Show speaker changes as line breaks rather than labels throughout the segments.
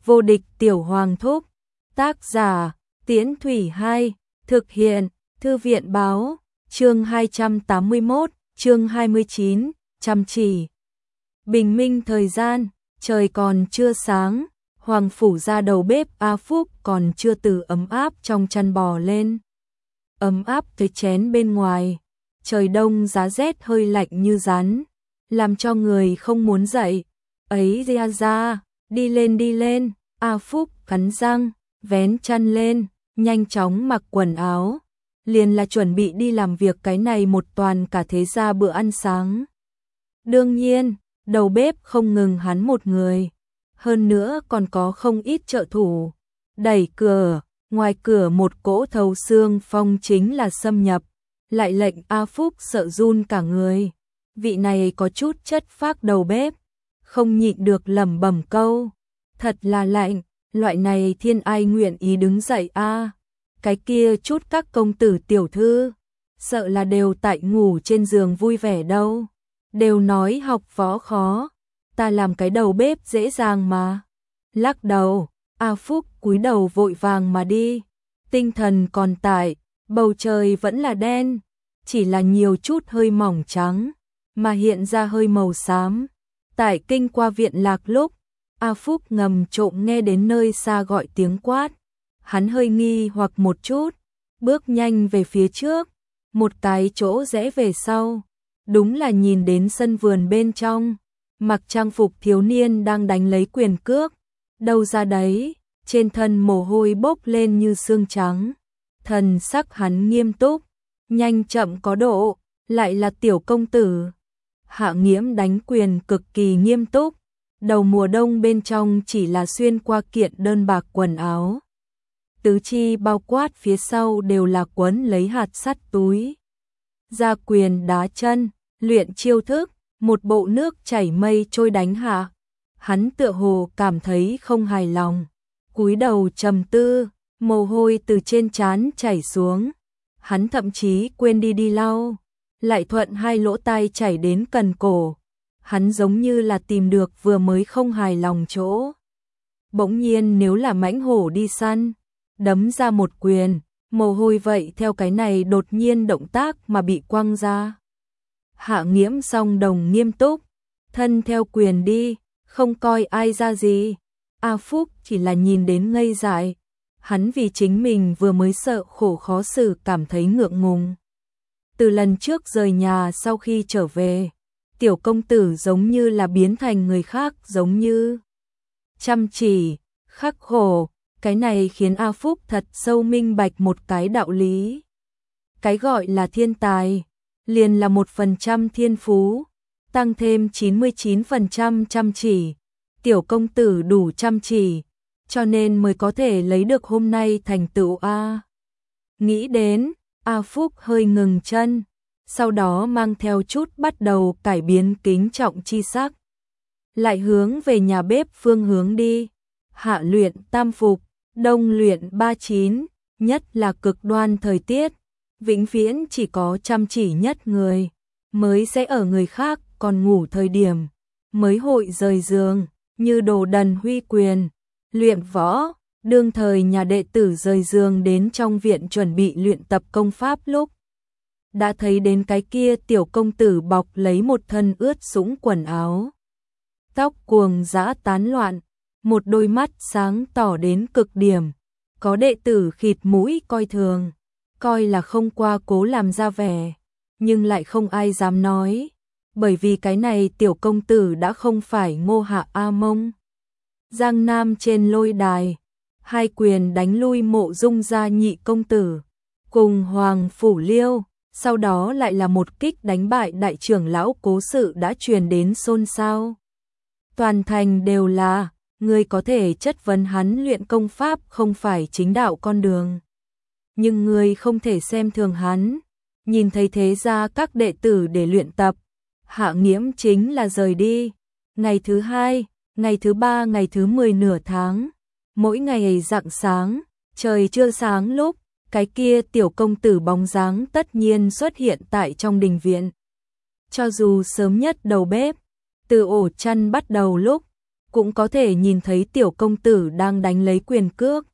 Vô địch tiểu hoàng thúc. Tác giả, Tiễn Thủy 2, thực hiện, Thư viện báo, chương 281, chương 29, chăm chỉ. Bình minh thời gian, trời còn chưa sáng, Hoàng phủ ra đầu bếp A Phúc còn chưa từ ấm áp trong chăn bò lên. Ấm áp cái chén bên ngoài, trời đông giá rét hơi lạnh như rắn, làm cho người không muốn dậy. Ấy ra, đi lên, A Phúc cắn răng, vén chăn lên, nhanh chóng mặc quần áo, liền là chuẩn bị đi làm việc cái này một toàn cả thế gia bữa ăn sáng. Đương nhiên, đầu bếp không ngừng hắn một người, hơn nữa còn có không ít trợ thủ. Đẩy cửa, ngoài cửa một cỗ thấu xương phong chính là xâm nhập, lại lệnh A Phúc sợ run cả người. Vị này có chút chất phác đầu bếp, không nhịn được lẩm bẩm câu, thật là lạnh, loại này thiên ai nguyện ý đứng dậy a. Cái kia chút các công tử tiểu thư, sợ là đều tại ngủ trên giường vui vẻ đâu, đều nói học võ khó, ta làm cái đầu bếp dễ dàng mà. Lắc đầu, A Phúc cúi đầu vội vàng mà đi, tinh thần còn tại, bầu trời vẫn là đen, chỉ là nhiều chút hơi mỏng trắng, mà hiện ra hơi màu xám. Tại kinh qua viện lạc lúc, A Phúc ngầm trộm nghe đến nơi xa gọi tiếng quát. Hắn hơi nghi hoặc một chút, bước nhanh về phía trước, một cái chỗ rẽ về sau. Đúng là nhìn đến sân vườn bên trong, mặc trang phục thiếu niên đang đánh lấy quyền cước. Đâu ra đấy, trên thân mồ hôi bốc lên như xương trắng. Thần sắc hắn nghiêm túc, nhanh chậm có độ, lại là tiểu công tử. Hạ Nghiễm đánh quyền cực kỳ nghiêm túc, đầu mùa đông bên trong chỉ là xuyên qua kiện đơn bạc quần áo. Tứ chi bao quát phía sau đều là quấn lấy hạt sắt túi. Ra quyền đá chân, luyện chiêu thức, một bộ nước chảy mây trôi đánh hạ. Hắn tựa hồ cảm thấy không hài lòng, cúi đầu trầm tư, mồ hôi từ trên trán chảy xuống. Hắn thậm chí quên đi lau, lại thuận hai lỗ tai chảy đến cần cổ. Hắn giống như là tìm được vừa mới không hài lòng chỗ. Bỗng nhiên nếu là mãnh hổ đi săn, đấm ra một quyền, mồ hôi vậy theo cái này đột nhiên động tác mà bị quăng ra. Hạ Nghiễm song đồng nghiêm túc, thân theo quyền đi, không coi ai ra gì. A Phúc chỉ là nhìn đến ngây dại, hắn vì chính mình vừa mới sợ khổ khó xử cảm thấy ngượng ngùng. Từ lần trước rời nhà sau khi trở về, tiểu công tử giống như là biến thành người khác, giống như chăm chỉ, khắc khổ. Cái này khiến A Phúc thật sâu minh bạch một cái đạo lý. Cái gọi là thiên tài, liền là 1% thiên phú, tăng thêm 99% chăm chỉ. Tiểu công tử đủ chăm chỉ, cho nên mới có thể lấy được hôm nay thành tựu A. Nghĩ đến, A Phúc hơi ngừng chân, sau đó mang theo chút bắt đầu cải biến kính trọng chi sắc. Lại hướng về nhà bếp phương hướng đi, hạ luyện tam phục, đông luyện 39, nhất là cực đoan thời tiết, vĩnh viễn chỉ có chăm chỉ nhất người, mới sẽ ở người khác còn ngủ thời điểm, mới hội rời giường, như đồ đần huy quyền, luyện võ. Đương thời nhà đệ tử rời giường đến trong viện chuẩn bị luyện tập công pháp lúc, đã thấy đến cái kia tiểu công tử bọc lấy một thân ướt sũng quần áo. Tóc cuồng dã tán loạn, một đôi mắt sáng tỏ đến cực điểm. Có đệ tử khịt mũi coi thường, coi là không qua cố làm ra vẻ, nhưng lại không ai dám nói, bởi vì cái này tiểu công tử đã không phải Ngô Hạ A Mông. Giang Nam trên lôi đài, hai quyền đánh lui Mộ Dung gia nhị công tử, cùng Hoàng Phủ Liêu, sau đó lại là một kích đánh bại đại trưởng lão Cố Sự đã truyền đến xôn xao. Toàn thành đều là, người có thể chất vấn hắn luyện công pháp không phải chính đạo con đường. Nhưng người không thể xem thường hắn, nhìn thấy thế ra các đệ tử để luyện tập. Hạ Nghiễm chính là rời đi, ngày thứ 2, ngày thứ 3, ngày thứ 10 nửa tháng. Mỗi ngày rạng sáng, trời chưa sáng lúc, cái kia tiểu công tử bóng dáng tất nhiên xuất hiện tại trong đình viện. Cho dù sớm nhất đầu bếp, từ ổ chăn bắt đầu lúc, cũng có thể nhìn thấy tiểu công tử đang đánh lấy quyền cước.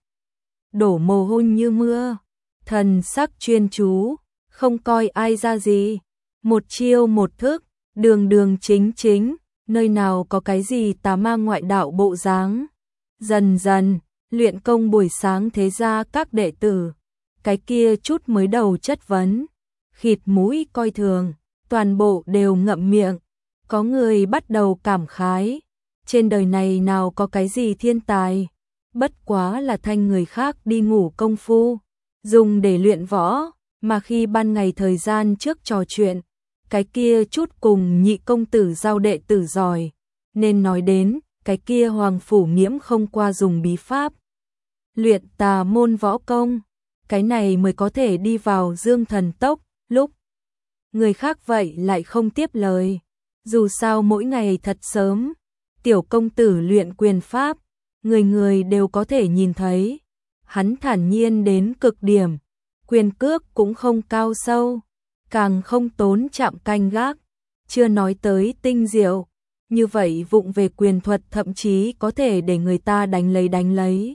Đổ mồ hôi như mưa, thần sắc chuyên chú, không coi ai ra gì. Một chiêu một thức, đường đường chính chính, nơi nào có cái gì tà ma ngoại đạo bộ dáng. Dần dần, luyện công buổi sáng thế ra các đệ tử, cái kia chút mới đầu chất vấn, khịt mũi coi thường, toàn bộ đều ngậm miệng. Có người bắt đầu cảm khái, trên đời này nào có cái gì thiên tài, bất quá là thanh người khác đi ngủ công phu, dùng để luyện võ, mà khi ban ngày thời gian trước trò chuyện, cái kia chút cùng nhị công tử giao đệ tử giỏi, nên nói đến, cái kia Hoàng Phủ Nghiễm không qua dùng bí pháp luyện tà môn võ công, cái này mới có thể đi vào dương thần tốc, lúc người khác vậy lại không tiếp lời. Dù sao mỗi ngày thật sớm, tiểu công tử luyện quyền pháp, người người đều có thể nhìn thấy. Hắn thản nhiên đến cực điểm, quyền cước cũng không cao sâu, càng không tốn chạm canh gác, chưa nói tới tinh diệu. Như vậy vụng về quyền thuật thậm chí có thể để người ta đánh lấy.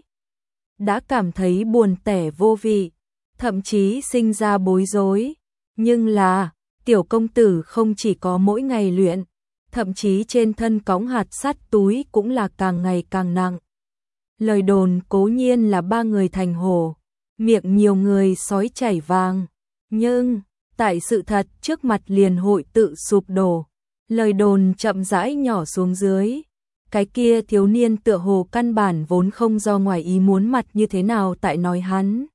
Đã cảm thấy buồn tẻ vô vị, thậm chí sinh ra bối rối. Nhưng là, tiểu công tử không chỉ có mỗi ngày luyện, thậm chí trên thân cõng hạt sắt túi cũng là càng ngày càng nặng. Lời đồn cố nhiên là ba người thành hổ, miệng nhiều người sói chảy vàng, nhưng tại sự thật trước mặt liền hội tự sụp đổ. Lời đồn chậm rãi nhỏ xuống dưới, cái kia thiếu niên tựa hồ căn bản vốn không do ngoài ý muốn mặt như thế nào tại nói hắn,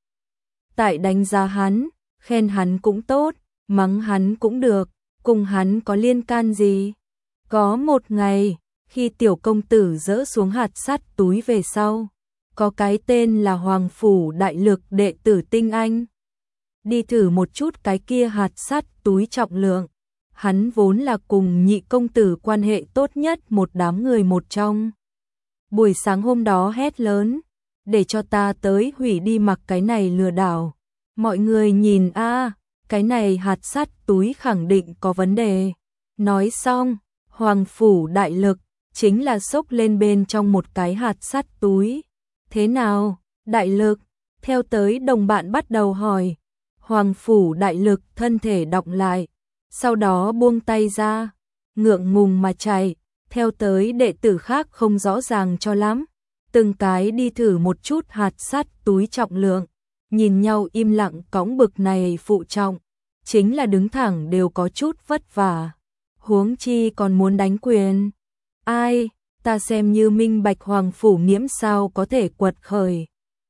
tại đánh giá hắn, khen hắn cũng tốt, mắng hắn cũng được, cùng hắn có liên can gì. Có một ngày, khi tiểu công tử dỡ xuống hạt sắt túi về sau, có cái tên là Hoàng Phủ Đại Lực đệ tử tinh anh đi thử một chút cái kia hạt sắt túi trọng lượng. Hắn vốn là cùng nhị công tử quan hệ tốt nhất một đám người một trong. Buổi sáng hôm đó hét lớn, để cho ta tới hủy đi mặc cái này lừa đảo. Mọi người nhìn a, cái này hạt sắt túi khẳng định có vấn đề. Nói xong, Hoàng Phủ Đại Lực chính là xốc lên bên trong một cái hạt sắt túi. Thế nào, Đại Lực? Theo tới đồng bạn bắt đầu hỏi. Hoàng Phủ Đại Lực thân thể đọng lại, sau đó buông tay ra, ngượng ngùng mà chạy. Theo tới đệ tử khác không rõ ràng cho lắm, từng cái đi thử một chút hạt sắt túi trọng lượng, nhìn nhau im lặng cõng bực này phụ trọng, chính là đứng thẳng đều có chút vất vả, huống chi còn muốn đánh quyền. Ai, ta xem như minh bạch Hoàng Phủ Nghiễm sao có thể quật khởi.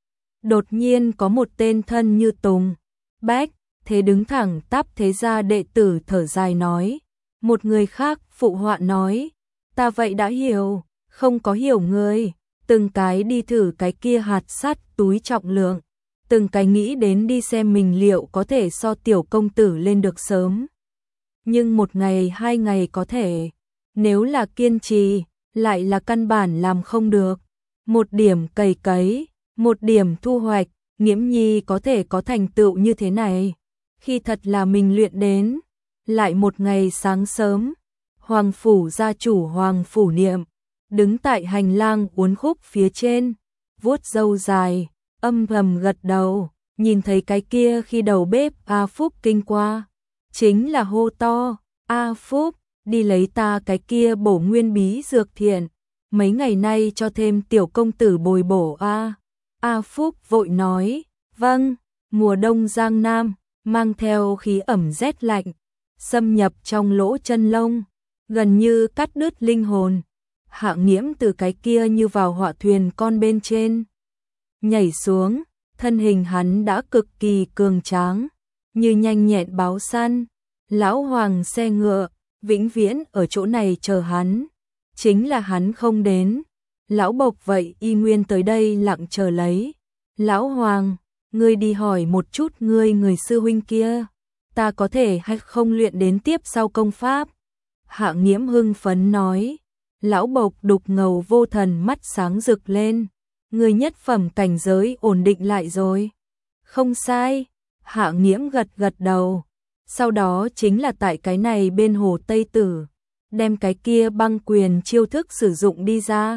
Đột nhiên có một tên thân như Tùng Bách, thế đứng thẳng tắp thế ra đệ tử thở dài nói. Một người khác phụ họa nói, ta vậy đã hiểu, không có hiểu người. Từng cái đi thử cái kia hạt sắt túi trọng lượng, từng cái nghĩ đến đi xem mình liệu có thể so tiểu công tử lên được sớm. Nhưng một ngày hai ngày có thể, nếu là kiên trì, lại là căn bản làm không được. Một điểm cày cấy, một điểm thu hoạch, Nghiễm Nhi có thể có thành tựu như thế này, khi thật là mình luyện đến. Lại một ngày sáng sớm, Hoàng Phủ gia chủ Hoàng Phủ Niệm đứng tại hành lang uốn khúc phía trên, vuốt râu dài, âm thầm gật đầu, nhìn thấy cái kia khi đầu bếp A Phúc kinh qua, chính là hô to, A Phúc, đi lấy ta cái kia bổ nguyên bí dược thiện, mấy ngày nay cho thêm tiểu công tử bồi bổ a. A Phúc vội nói, vâng. Mùa đông Giang Nam mang theo khí ẩm rét lạnh, xâm nhập trong lỗ chân lông, gần như cắt đứt linh hồn. Hạ Nghiễm từ cái kia như vào họa thuyền con bên trên nhảy xuống, thân hình hắn đã cực kỳ cường tráng, như nhanh nhẹn báo săn. Lão Hoàng xe ngựa vĩnh viễn ở chỗ này chờ hắn, chính là hắn không đến, lão Bộc vậy y nguyên tới đây lặng chờ lấy. Lão Hoàng, ngươi đi hỏi một chút người sư huynh kia, ta có thể hay không luyện đến tiếp sau công pháp. Hạ Nghiễm hưng phấn nói. Lão Bộc đục ngầu vô thần mắt sáng rực lên, người nhất phẩm cảnh giới ổn định lại rồi. Không sai. Hạ Nghiễm gật gật đầu. Sau đó chính là tại cái này bên hồ Tây Tử, đem cái kia băng quyền chiêu thức sử dụng đi ra.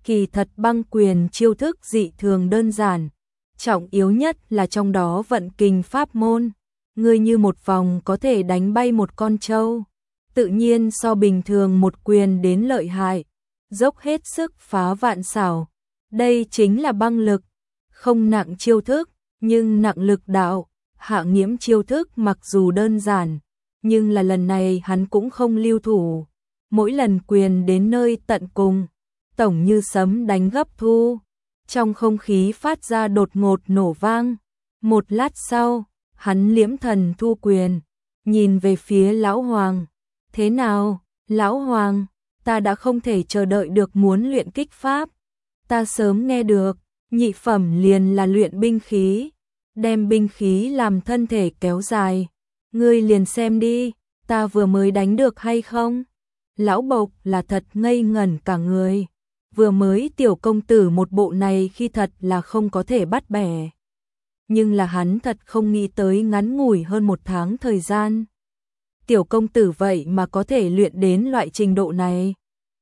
Kỳ thật băng quyền chiêu thức dị thường đơn giản, trọng yếu nhất là trong đó vận kình pháp môn, ngươi như một vòng có thể đánh bay một con trâu, tự nhiên so bình thường một quyền đến lợi hại, dốc hết sức phá vạn xảo. Đây chính là băng lực, không nặng chiêu thức, nhưng nặng lực đạo. Hạ Nghiễm chiêu thức mặc dù đơn giản, nhưng là lần này hắn cũng không lưu thủ, mỗi lần quyền đến nơi tận cùng, tổng như sấm đánh gấp thu, trong không khí phát ra đột ngột nổ vang. Một lát sau, hắn liễm thần thu quyền, nhìn về phía Lão Hoàng. Thế nào, Lão Hoàng, ta đã không thể chờ đợi được muốn luyện kích pháp. Ta sớm nghe được, nhị phẩm liền là luyện binh khí, đem binh khí làm thân thể kéo dài. Ngươi liền xem đi, ta vừa mới đánh được hay không? Lão Bộc là thật ngây ngẩn cả người. Vừa mới tiểu công tử một bộ này khi thật là không có thể bắt bẻ. Nhưng là hắn thật không nghĩ tới ngắn ngủi hơn 1 tháng thời gian. Tiểu công tử vậy mà có thể luyện đến loại trình độ này.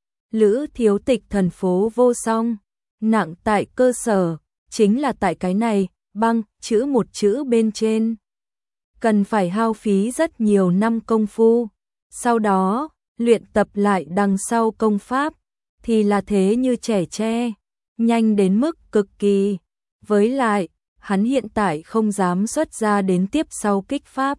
Lữ Thiếu Tịch thần phố vô song, nặng tại cơ sở, chính là tại cái này, băng, chữ một chữ bên trên. Cần phải hao phí rất nhiều năm công phu, sau đó, luyện tập lại đằng sau công pháp, thì là thế như trẻ tre, nhanh đến mức cực kỳ. Với lại, hắn hiện tại không dám xuất ra đến tiếp sau kích pháp.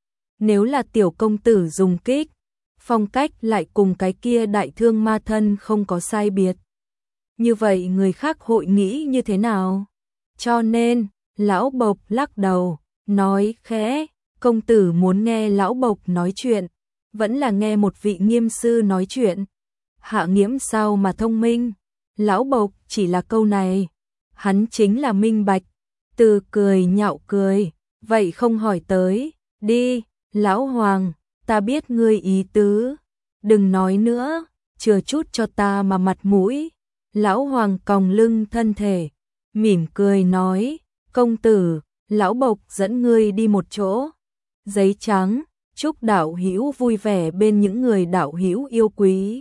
Nếu là tiểu công tử dùng kích, phong cách lại cùng cái kia đại thương ma thân không có sai biệt. Như vậy người khác hội nghĩ như thế nào? Cho nên, Lão Bộc lắc đầu, nói khẽ, công tử muốn nghe Lão Bộc nói chuyện, vẫn là nghe một vị nghiêm sư nói chuyện. Hạ Nghiễm sao mà thông minh, Lão Bộc chỉ là câu này, hắn chính là minh bạch, từ cười nhạo cười, vậy không hỏi tới, đi, Lão Hoàng, ta biết ngươi ý tứ, đừng nói nữa, chừa chút cho ta mà mặt mũi. Lão Hoàng còng lưng thân thể, mỉm cười nói, công tử, Lão Bộc dẫn ngươi đi một chỗ. Giấy trắng, chúc đạo hữu vui vẻ bên những người đạo hữu yêu quý.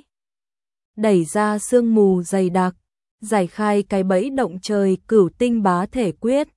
Đẩy ra sương mù dày đặc, giải khai cái bẫy động trời cửu tinh bá thể quyết.